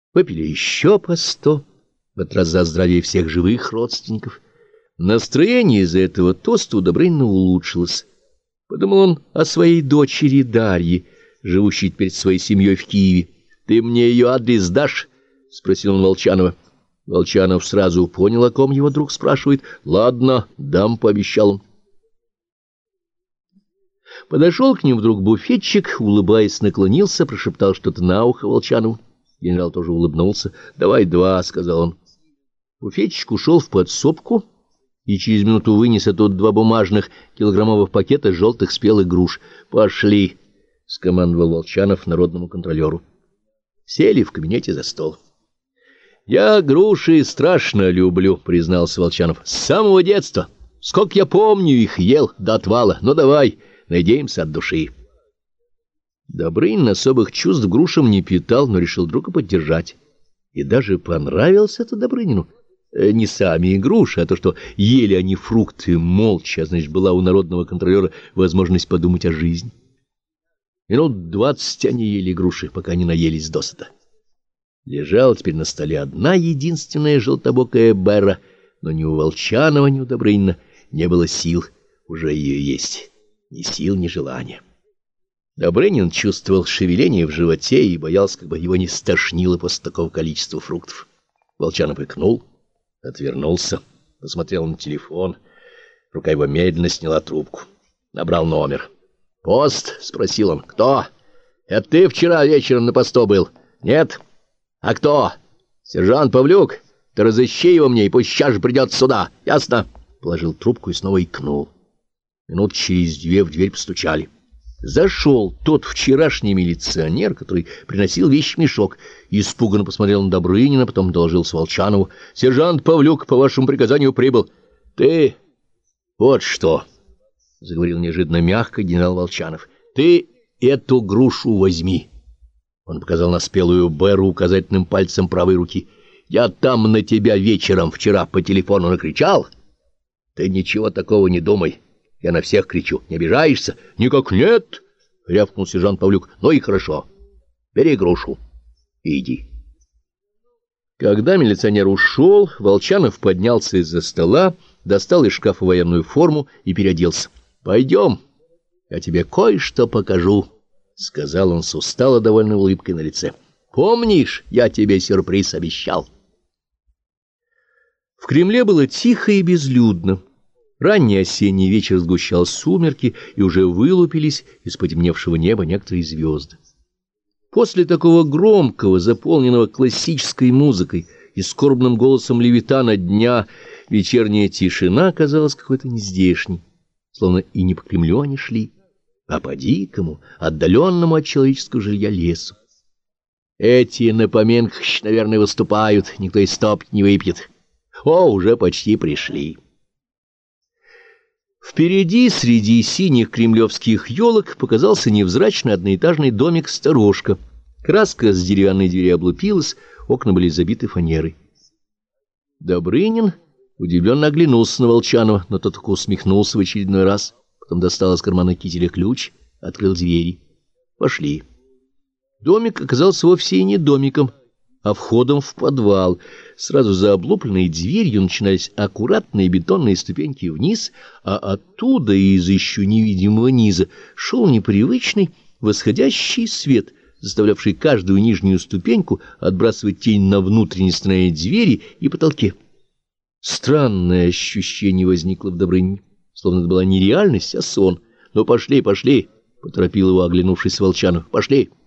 Выпили еще по 100, в этот раз за здравие всех живых родственников. Настроение из-за этого тоста у Добрынина улучшилось. Подумал он о своей дочери Дарье, живущей теперь с своей семьей в Киеве. «Ты мне ее адрес дашь?» — спросил он Волчанова. Волчанов сразу понял, о ком его друг спрашивает. «Ладно, дам», — пообещал он. Подошел к ним вдруг буфетчик, улыбаясь, наклонился, прошептал что-то на ухо Волчанову. Генерал тоже улыбнулся. «Давай 2», — сказал он. Буфетчик ушел в подсобку и через минуту вынес оттуда 2 бумажных килограммовых пакета желтых спелых груш. «Пошли», — скомандовал Волчанов народному контролеру. Сели в кабинете за стол. «Я груши страшно люблю», — признался Волчанов. «С самого детства. Сколько я помню, их ел до отвала. Ну, давай, надеемся от души». Добрынин особых чувств к грушам не питал, но решил друга поддержать. И даже понравился это Добрынину. Не сами груши, а то, что ели они фрукты молча, значит, была у народного контролера возможность подумать о жизни. Минут 20 они ели груши, пока не наелись досыта. Лежала теперь на столе одна единственная желтобокая бера, но ни у Волчанова, ни у Добрынина не было сил уже ее есть. Ни сил, ни желания. Добрынин чувствовал шевеление в животе и боялся, как бы его не стошнило после такого количества фруктов. Волчанов икнул, отвернулся, посмотрел на телефон. Рука его медленно сняла трубку. Набрал номер. «Пост?» — спросил он. «Кто? Это ты вчера вечером на посту был?» «Нет». «А кто?» «Сержант Павлюк. Ты разыщи его мне, и пусть сейчас же придет сюда. Ясно?» Положил трубку и снова икнул. Минут через 2 в дверь постучали. Зашел тот вчерашний милиционер, который приносил вещмешок. Испуганно посмотрел на Добрынина, потом доложился Волчанову. «Сержант Павлюк по вашему приказанию прибыл». «Ты вот что», — заговорил неожиданно мягко генерал Волчанов, — «ты эту грушу возьми». Он показал на спелую беру указательным пальцем правой руки. «Я там на тебя вечером вчера по телефону накричал. Ты ничего такого не думай. Я на всех кричу. Не обижаешься?» «Никак нет», — рявкнул сержант Павлюк. «Ну и хорошо. Бери грушу и иди». Когда милиционер ушел, Волчанов поднялся из-за стола, достал из шкафа военную форму и переоделся. «Пойдем, я тебе кое-что покажу», — сказал он с устало довольной улыбкой на лице. «Помнишь, я тебе сюрприз обещал?» В Кремле было тихо и безлюдно. Ранний осенний вечер сгущал сумерки, и уже вылупились из потемневшего неба некоторые звезды. После такого громкого, заполненного классической музыкой и скорбным голосом Левитана дня, вечерняя тишина казалась какой-то нездешней, словно и не по Кремлю они шли, а по дикому, отдаленному от человеческого жилья лесу. «Эти на поминках, наверное, выступают, никто из стопки не выпьет. О, уже почти пришли». Впереди, среди синих кремлевских елок, показался невзрачный одноэтажный домик-сторожка. Краска с деревянной двери облупилась, окна были забиты фанерой. Добрынин удивленно оглянулся на Волчанова, но тот только усмехнулся в очередной раз, потом достал из кармана кителя ключ, открыл двери. Пошли. Домик оказался вовсе и не домиком, а входом в подвал. Сразу за облупленной дверью начинались аккуратные бетонные ступеньки вниз, а оттуда из еще невидимого низа шел непривычный восходящий свет, заставлявший каждую нижнюю ступеньку отбрасывать тень на внутренней стороне двери и потолке. Странное ощущение возникло в Добрынине, словно это была не реальность, а сон. «Ну, пошли, пошли!» — поторопил его, оглянувшись Волчанов. «Пошли!»